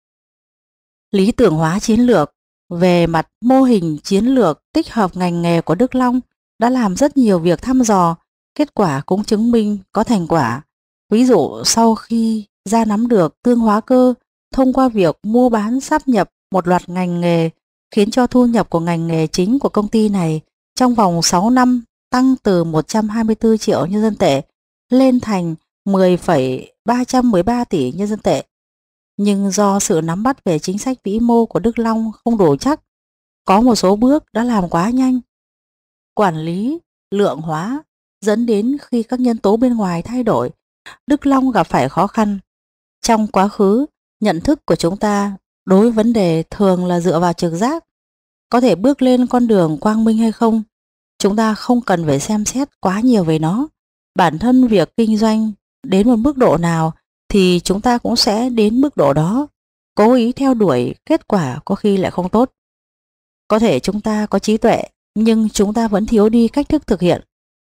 Lý tưởng hóa chiến lược. Về mặt mô hình chiến lược tích hợp ngành nghề của Đức Long đã làm rất nhiều việc thăm dò, kết quả cũng chứng minh có thành quả. Ví dụ sau khi ra nắm được tương hóa cơ thông qua việc mua bán sáp nhập một loạt ngành nghề, khiến cho thu nhập của ngành nghề chính của công ty này trong vòng sáu năm tăng từ một trăm hai mươi tư triệu nhân dân tệ lên thành mười phẩy ba trăm mười ba tỷ nhân dân tệ. Nhưng do sự nắm bắt về chính sách vĩ mô của Đức Long không đủ chắc, có một số bước đã làm quá nhanh. Quản lý, lượng hóa dẫn đến khi các nhân tố bên ngoài thay đổi, Đức Long gặp phải khó khăn. Trong quá khứ, nhận thức của chúng ta đối vấn đề thường là dựa vào trực giác. Có thể bước lên con đường quang minh hay không, chúng ta không cần phải xem xét quá nhiều về nó. Bản thân việc kinh doanh đến một mức độ nào thì chúng ta cũng sẽ đến mức độ đó. Cố ý theo đuổi kết quả có khi lại không tốt. Có thể chúng ta có trí tuệ, nhưng chúng ta vẫn thiếu đi cách thức thực hiện.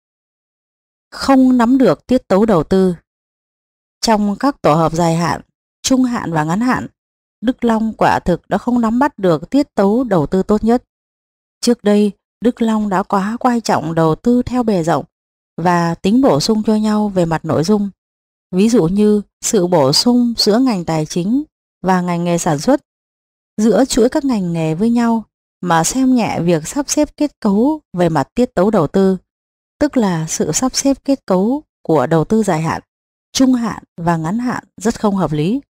Không nắm được tiết tấu đầu tư. Trong các tổ hợp dài hạn, trung hạn và ngắn hạn, Đức Long quả thực đã không nắm bắt được tiết tấu đầu tư tốt nhất. Trước đây, Đức Long đã quá quan trọng đầu tư theo bề rộng và tính bổ sung cho nhau về mặt nội dung. Ví dụ như sự bổ sung giữa ngành tài chính và ngành nghề sản xuất, giữa chuỗi các ngành nghề với nhau, mà xem nhẹ việc sắp xếp kết cấu về mặt tiết tấu đầu tư, tức là sự sắp xếp kết cấu của đầu tư dài hạn, trung hạn và ngắn hạn rất không hợp lý.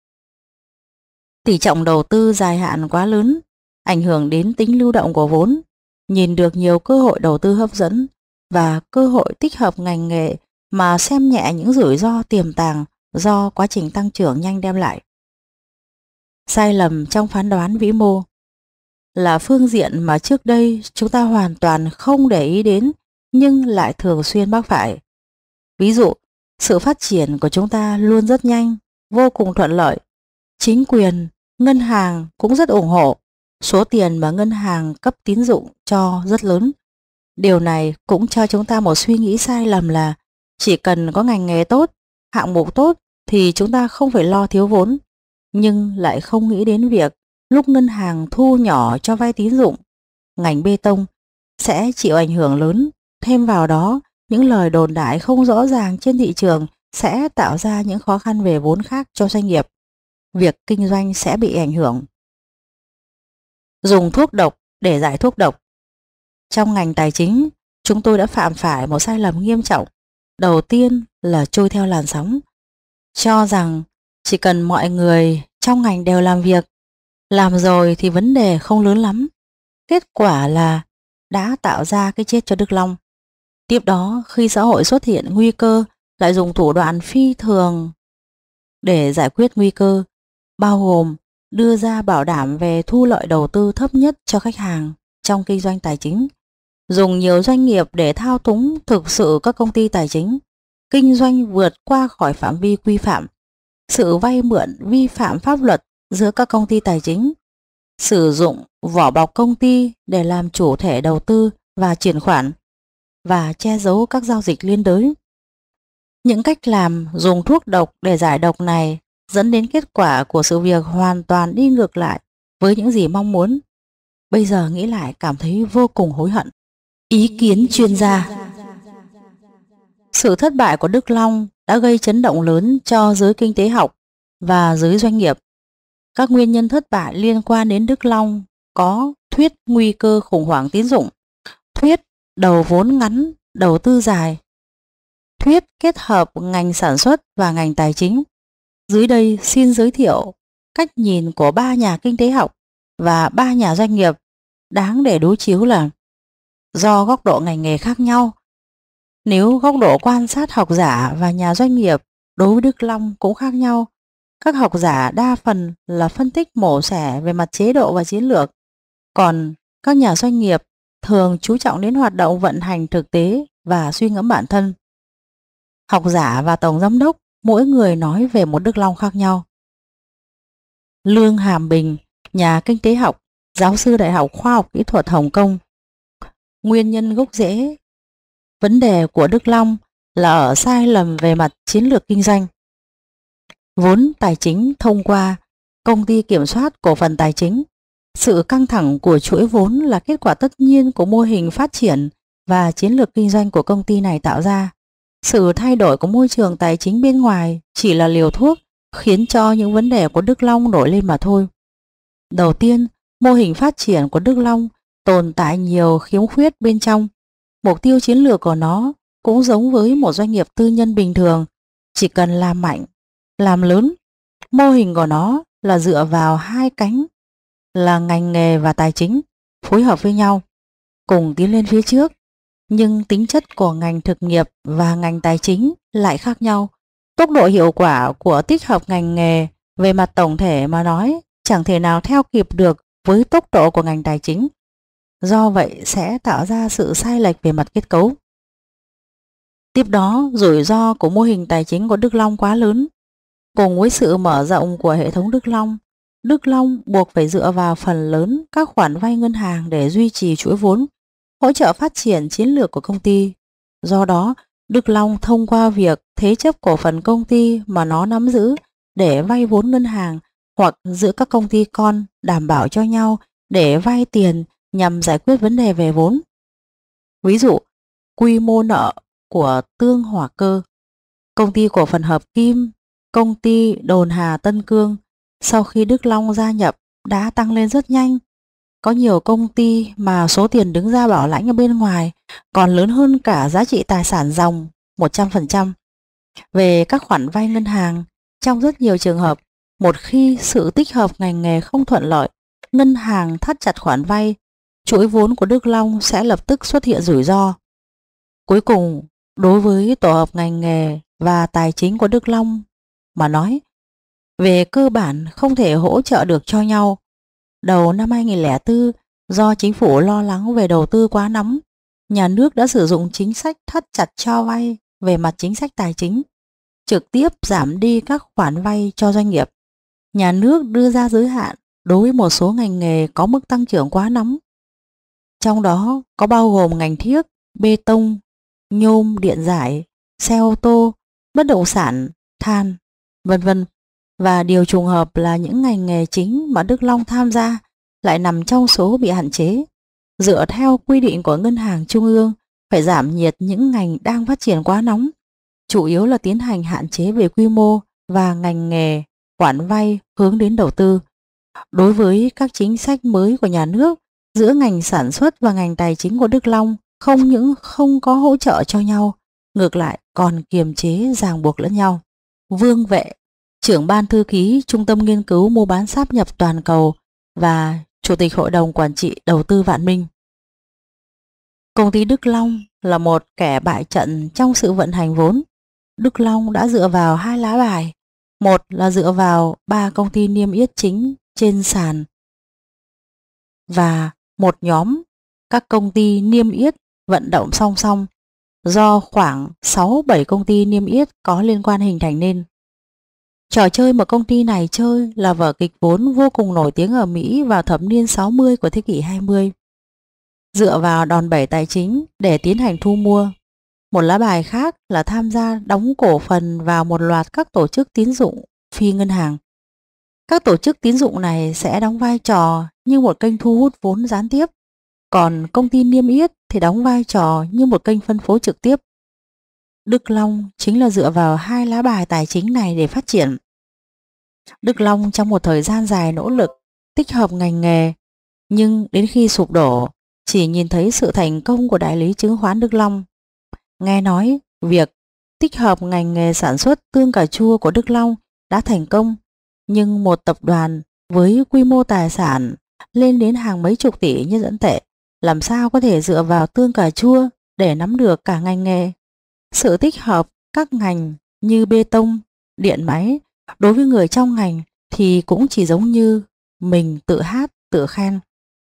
Tỷ trọng đầu tư dài hạn quá lớn, ảnh hưởng đến tính lưu động của vốn, nhìn được nhiều cơ hội đầu tư hấp dẫn và cơ hội tích hợp ngành nghề mà xem nhẹ những rủi ro tiềm tàng do quá trình tăng trưởng nhanh đem lại. Sai lầm trong phán đoán vĩ mô. là phương diện mà trước đây chúng ta hoàn toàn không để ý đến nhưng lại thường xuyên mắc phải. Ví dụ, sự phát triển của chúng ta luôn rất nhanh, vô cùng thuận lợi. Chính quyền, ngân hàng cũng rất ủng hộ. Số tiền mà ngân hàng cấp tín dụng cho rất lớn. Điều này cũng cho chúng ta một suy nghĩ sai lầm là chỉ cần có ngành nghề tốt, hạng mục tốt thì chúng ta không phải lo thiếu vốn. Nhưng lại không nghĩ đến việc lúc ngân hàng thu nhỏ cho vay tín dụng, ngành bê tông sẽ chịu ảnh hưởng lớn. Thêm vào đó, những lời đồn đại không rõ ràng trên thị trường sẽ tạo ra những khó khăn về vốn khác cho doanh nghiệp. Việc kinh doanh sẽ bị ảnh hưởng. Dùng thuốc độc để giải thuốc độc. Trong ngành tài chính, chúng tôi đã phạm phải một sai lầm nghiêm trọng. Đầu tiên là trôi theo làn sóng, cho rằng chỉ cần mọi người trong ngành đều làm việc, làm rồi thì vấn đề không lớn lắm. Kết quả là đã tạo ra cái chết cho Đức Long. Tiếp đó, khi xã hội xuất hiện nguy cơ, lại dùng thủ đoạn phi thường để giải quyết nguy cơ, bao gồm đưa ra bảo đảm về thu lợi đầu tư thấp nhất cho khách hàng trong kinh doanh tài chính, dùng nhiều doanh nghiệp để thao túng thực sự các công ty tài chính, kinh doanh vượt qua khỏi phạm vi quy phạm, sự vay mượn vi phạm pháp luật giữa các công ty tài chính, sử dụng vỏ bọc công ty để làm chủ thẻ đầu tư và chuyển khoản, và che giấu các giao dịch liên đới. Những cách làm dùng thuốc độc để giải độc này dẫn đến kết quả của sự việc hoàn toàn đi ngược lại với những gì mong muốn. Bây giờ nghĩ lại cảm thấy vô cùng hối hận. Ý kiến chuyên gia. Sự thất bại của Đức Long đã gây chấn động lớn cho giới kinh tế học và giới doanh nghiệp. Các nguyên nhân thất bại liên quan đến Đức Long có thuyết nguy cơ khủng hoảng tín dụng, thuyết đầu vốn ngắn, đầu tư dài, thuyết kết hợp ngành sản xuất và ngành tài chính. Dưới đây xin giới thiệu cách nhìn của ba nhà kinh tế học và ba nhà doanh nghiệp đáng để đối chiếu là do góc độ ngành nghề khác nhau. Nếu góc độ quan sát học giả và nhà doanh nghiệp đối với Đức Long cũng khác nhau, các học giả đa phần là phân tích mổ xẻ về mặt chế độ và chiến lược, còn các nhà doanh nghiệp thường chú trọng đến hoạt động vận hành thực tế và suy ngẫm bản thân. Học giả và tổng giám đốc mỗi người nói về một Đức Long khác nhau. Lương Hàm Bình, nhà kinh tế học, giáo sư Đại học Khoa học Kỹ thuật Hồng Kông. Nguyên nhân gốc rễ vấn đề của Đức Long là ở sai lầm về mặt chiến lược kinh doanh. Vốn tài chính thông qua công ty kiểm soát cổ phần tài chính. Sự căng thẳng của chuỗi vốn là kết quả tất nhiên của mô hình phát triển và chiến lược kinh doanh của công ty này tạo ra. Sự thay đổi của môi trường tài chính bên ngoài chỉ là liều thuốc khiến cho những vấn đề của Đức Long nổi lên mà thôi. Đầu tiên, mô hình phát triển của Đức Long tồn tại nhiều khiếm khuyết bên trong. Mục tiêu chiến lược của nó cũng giống với một doanh nghiệp tư nhân bình thường, chỉ cần làm mạnh, làm lớn. Mô hình của nó là dựa vào hai cánh là ngành nghề và tài chính phối hợp với nhau, cùng tiến lên phía trước. Nhưng tính chất của ngành thực nghiệp và ngành tài chính lại khác nhau. Tốc độ hiệu quả của tích hợp ngành nghề về mặt tổng thể mà nói chẳng thể nào theo kịp được với tốc độ của ngành tài chính. Do vậy sẽ tạo ra sự sai lệch về mặt kết cấu. Tiếp đó, rủi ro của mô hình tài chính của Đức Long quá lớn. Cùng với sự mở rộng của hệ thống Đức Long, Đức Long buộc phải dựa vào phần lớn các khoản vay ngân hàng để duy trì chuỗi vốn, hỗ trợ phát triển chiến lược của công ty. Do đó, Đức Long thông qua việc thế chấp cổ phần công ty mà nó nắm giữ để vay vốn ngân hàng hoặc giữa các công ty con đảm bảo cho nhau để vay tiền nhằm giải quyết vấn đề về vốn. Ví dụ, quy mô nợ của Tương Hòa Cơ, công ty cổ phần Hợp Kim, công ty Đồn Hà Tân Cương sau khi Đức Long gia nhập đã tăng lên rất nhanh. Có nhiều công ty mà số tiền đứng ra bảo lãnh ở bên ngoài còn lớn hơn cả giá trị tài sản ròng một trăm phần trăm. Về các khoản vay ngân hàng, trong rất nhiều trường hợp, một khi sự tích hợp ngành nghề không thuận lợi, ngân hàng thắt chặt khoản vay, chuỗi vốn của Đức Long sẽ lập tức xuất hiện rủi ro. Cuối cùng, đối với tổ hợp ngành nghề và tài chính của Đức Long mà nói, về cơ bản không thể hỗ trợ được cho nhau. Đầu năm hai nghìn không trăm lẻ bốn, Do chính phủ lo lắng về đầu tư quá nóng, nhà nước đã sử dụng chính sách thắt chặt cho vay về mặt chính sách tài chính, trực tiếp giảm đi các khoản vay cho doanh nghiệp. Nhà nước đưa ra giới hạn đối với một số ngành nghề có mức tăng trưởng quá nóng, trong đó có bao gồm ngành thiếc, bê tông, nhôm, điện giải, xe ô tô, bất động sản, than, vân vân. Và điều trùng hợp là những ngành nghề chính mà Đức Long tham gia lại nằm trong số bị hạn chế. Dựa theo quy định của Ngân hàng Trung ương, phải giảm nhiệt những ngành đang phát triển quá nóng, chủ yếu là tiến hành hạn chế về quy mô và ngành nghề, khoản vay hướng đến đầu tư. Đối với các chính sách mới của nhà nước, giữa ngành sản xuất và ngành tài chính của Đức Long không những không có hỗ trợ cho nhau, ngược lại còn kiềm chế ràng buộc lẫn nhau. Vương Vệ, trưởng ban thư ký Trung tâm Nghiên cứu Mua bán sáp nhập toàn cầu và Chủ tịch Hội đồng Quản trị Đầu tư Vạn Minh. Công ty Đức Long là một kẻ bại trận trong sự vận hành vốn. Đức Long đã dựa vào hai lá bài. Một là dựa vào ba công ty niêm yết chính trên sàn và một nhóm các công ty niêm yết vận động song song do khoảng sáu bảy công ty niêm yết có liên quan hình thành nên. Trò chơi mà công ty này chơi là vở kịch vốn vô cùng nổi tiếng ở Mỹ vào thập niên sáu mươi của thế kỷ hai mươi. Dựa vào đòn bẩy tài chính để tiến hành thu mua. Một lá bài khác là tham gia đóng cổ phần vào một loạt các tổ chức tín dụng phi ngân hàng. Các tổ chức tín dụng này sẽ đóng vai trò như một kênh thu hút vốn gián tiếp, còn công ty niêm yết thì đóng vai trò như một kênh phân phối trực tiếp. Đức Long chính là dựa vào hai lá bài tài chính này để phát triển. Đức Long trong một thời gian dài nỗ lực tích hợp ngành nghề, nhưng đến khi sụp đổ, chỉ nhìn thấy sự thành công của đại lý chứng khoán Đức Long. Nghe nói việc tích hợp ngành nghề sản xuất tương cà chua của Đức Long đã thành công, nhưng một tập đoàn với quy mô tài sản lên đến hàng mấy chục tỷ nhân dân tệ làm sao có thể dựa vào tương cà chua để nắm được cả ngành nghề. Sự tích hợp các ngành như bê tông, điện máy đối với người trong ngành thì cũng chỉ giống như mình tự hát tự khen.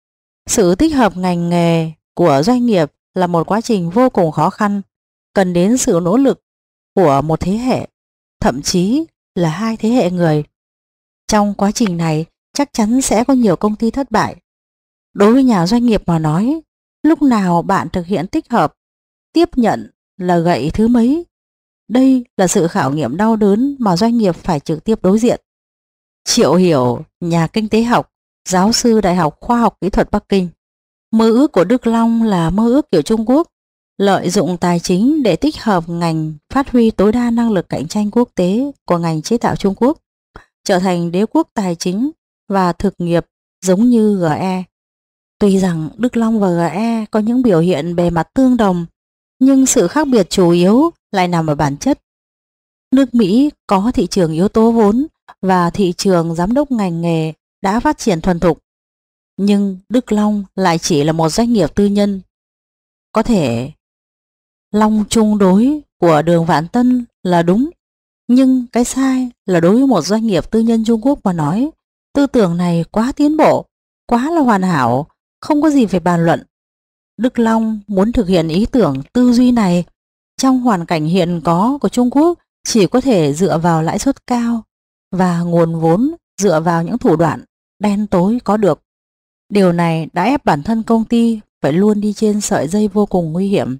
Sự tích hợp ngành nghề của doanh nghiệp là một quá trình vô cùng khó khăn, cần đến sự nỗ lực của một thế hệ, thậm chí là hai thế hệ người. Trong quá trình này chắc chắn sẽ có nhiều công ty thất bại. Đối với nhà doanh nghiệp mà nói, lúc nào bạn thực hiện tích hợp, tiếp nhận là gậy thứ mấy. Đây là sự khảo nghiệm đau đớn mà doanh nghiệp phải trực tiếp đối diện. Triệu Hiểu, nhà kinh tế học, giáo sư Đại học Khoa học Kỹ thuật Bắc Kinh. Mơ ước của Đức Long là mơ ước kiểu Trung Quốc, lợi dụng tài chính để tích hợp ngành, phát huy tối đa năng lực cạnh tranh quốc tế của ngành chế tạo Trung Quốc, trở thành đế quốc tài chính và thực nghiệp giống như giê e. Tuy rằng Đức Long và giê e có những biểu hiện bề mặt tương đồng, nhưng sự khác biệt chủ yếu lại nằm ở bản chất. Nước Mỹ có thị trường yếu tố vốn và thị trường giám đốc ngành nghề đã phát triển thuần thục, nhưng Đức Long lại chỉ là một doanh nghiệp tư nhân. Có thể Long chung đối của Đường Vạn Tân là đúng, nhưng cái sai là đối với một doanh nghiệp tư nhân Trung Quốc mà nói, tư tưởng này quá tiến bộ, quá là hoàn hảo, không có gì phải bàn luận. Đức Long muốn thực hiện ý tưởng tư duy này trong hoàn cảnh hiện có của Trung Quốc chỉ có thể dựa vào lãi suất cao và nguồn vốn dựa vào những thủ đoạn đen tối có được. Điều này đã ép bản thân công ty phải luôn đi trên sợi dây vô cùng nguy hiểm.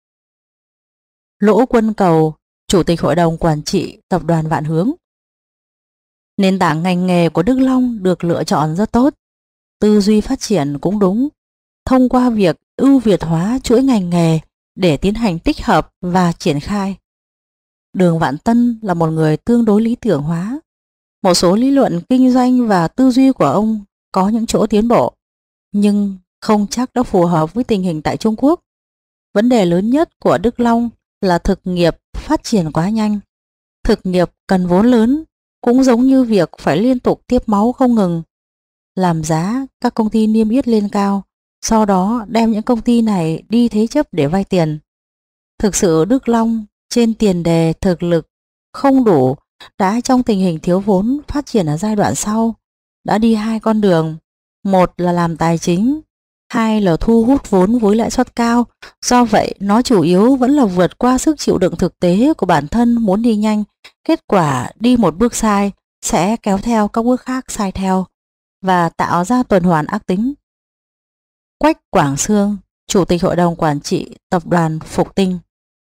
Lỗ Quân Cầu, Chủ tịch Hội đồng Quản trị Tập đoàn Vạn Hướng. Nền tảng ngành nghề của Đức Long được lựa chọn rất tốt, tư duy phát triển cũng đúng, thông qua việc ưu việt hóa chuỗi ngành nghề để tiến hành tích hợp và triển khai. Đường Vạn Tân là một người tương đối lý tưởng hóa. Một số lý luận kinh doanh và tư duy của ông có những chỗ tiến bộ, nhưng không chắc đã phù hợp với tình hình tại Trung Quốc. Vấn đề lớn nhất của Đức Long là thực nghiệp phát triển quá nhanh. Thực nghiệp cần vốn lớn, cũng giống như việc phải liên tục tiếp máu không ngừng, làm giá các công ty niêm yết lên cao, sau đó đem những công ty này đi thế chấp để vay tiền. Thực sự Đức Long trên tiền đề thực lực không đủ đã trong tình hình thiếu vốn phát triển ở giai đoạn sau, đã đi hai con đường. Một là làm tài chính, hai là thu hút vốn với lãi suất cao. Do vậy, nó chủ yếu vẫn là vượt qua sức chịu đựng thực tế của bản thân muốn đi nhanh. Kết quả đi một bước sai sẽ kéo theo các bước khác sai theo và tạo ra tuần hoàn ác tính. Quách Quảng Xương, Chủ tịch Hội đồng Quản trị Tập đoàn Phục Tinh.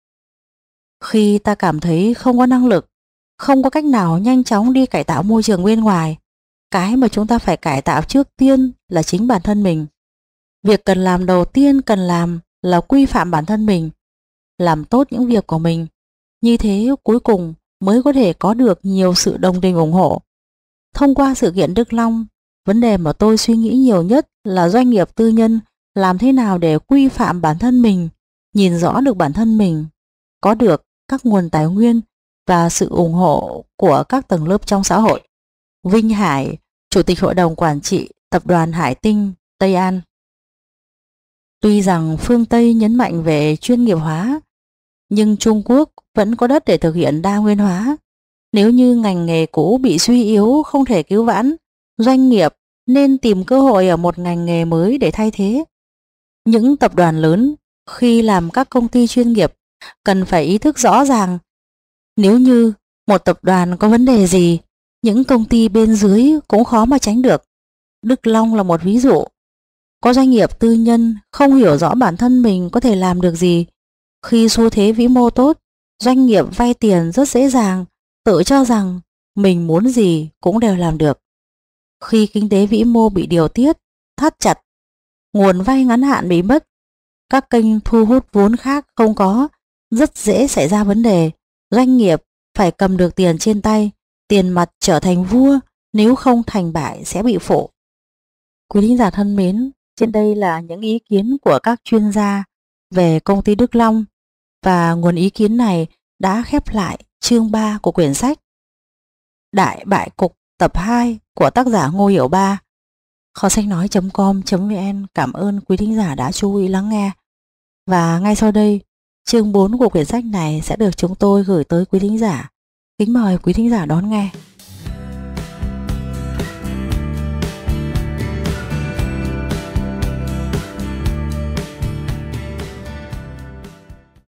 Khi ta cảm thấy không có năng lực, không có cách nào nhanh chóng đi cải tạo môi trường bên ngoài, cái mà chúng ta phải cải tạo trước tiên là chính bản thân mình. Việc cần làm đầu tiên cần làm là quy phạm bản thân mình, làm tốt những việc của mình. Như thế cuối cùng mới có thể có được nhiều sự đồng tình ủng hộ. Thông qua sự kiện Đức Long, vấn đề mà tôi suy nghĩ nhiều nhất là doanh nghiệp tư nhân làm thế nào để quy phạm bản thân mình, nhìn rõ được bản thân mình, có được các nguồn tài nguyên và sự ủng hộ của các tầng lớp trong xã hội. Vinh Hải, Chủ tịch Hội đồng Quản trị Tập đoàn Hải Tinh, Tây An. Tuy rằng phương Tây nhấn mạnh về chuyên nghiệp hóa, nhưng Trung Quốc vẫn có đất để thực hiện đa nguyên hóa. Nếu như ngành nghề cũ bị suy yếu không thể cứu vãn, doanh nghiệp nên tìm cơ hội ở một ngành nghề mới để thay thế. Những tập đoàn lớn khi làm các công ty chuyên nghiệp cần phải ý thức rõ ràng, nếu như một tập đoàn có vấn đề gì, những công ty bên dưới cũng khó mà tránh được. Đức Long là một ví dụ. Có doanh nghiệp tư nhân không hiểu rõ bản thân mình có thể làm được gì. Khi xu thế vĩ mô tốt, doanh nghiệp vay tiền rất dễ dàng, tự cho rằng mình muốn gì cũng đều làm được. Khi kinh tế vĩ mô bị điều tiết, thắt chặt, nguồn vay ngắn hạn bị mất, các kênh thu hút vốn khác không có, rất dễ xảy ra vấn đề. Doanh nghiệp phải cầm được tiền trên tay, tiền mặt trở thành vua, nếu không thành bại sẽ bị phụ. Quý thính giả thân mến, trên đây là những ý kiến của các chuyên gia về công ty Đức Long, và nguồn ý kiến này đã khép lại chương ba của quyển sách Đại Bại Cục tập hai của tác giả Ngô Hiểu Ba. Kho sách nói chấm com chấm vn cảm ơn quý thính giả đã chú ý lắng nghe. Và ngay sau đây, chương bốn của quyển sách này sẽ được chúng tôi gửi tới quý thính giả. Kính mời quý thính giả đón nghe.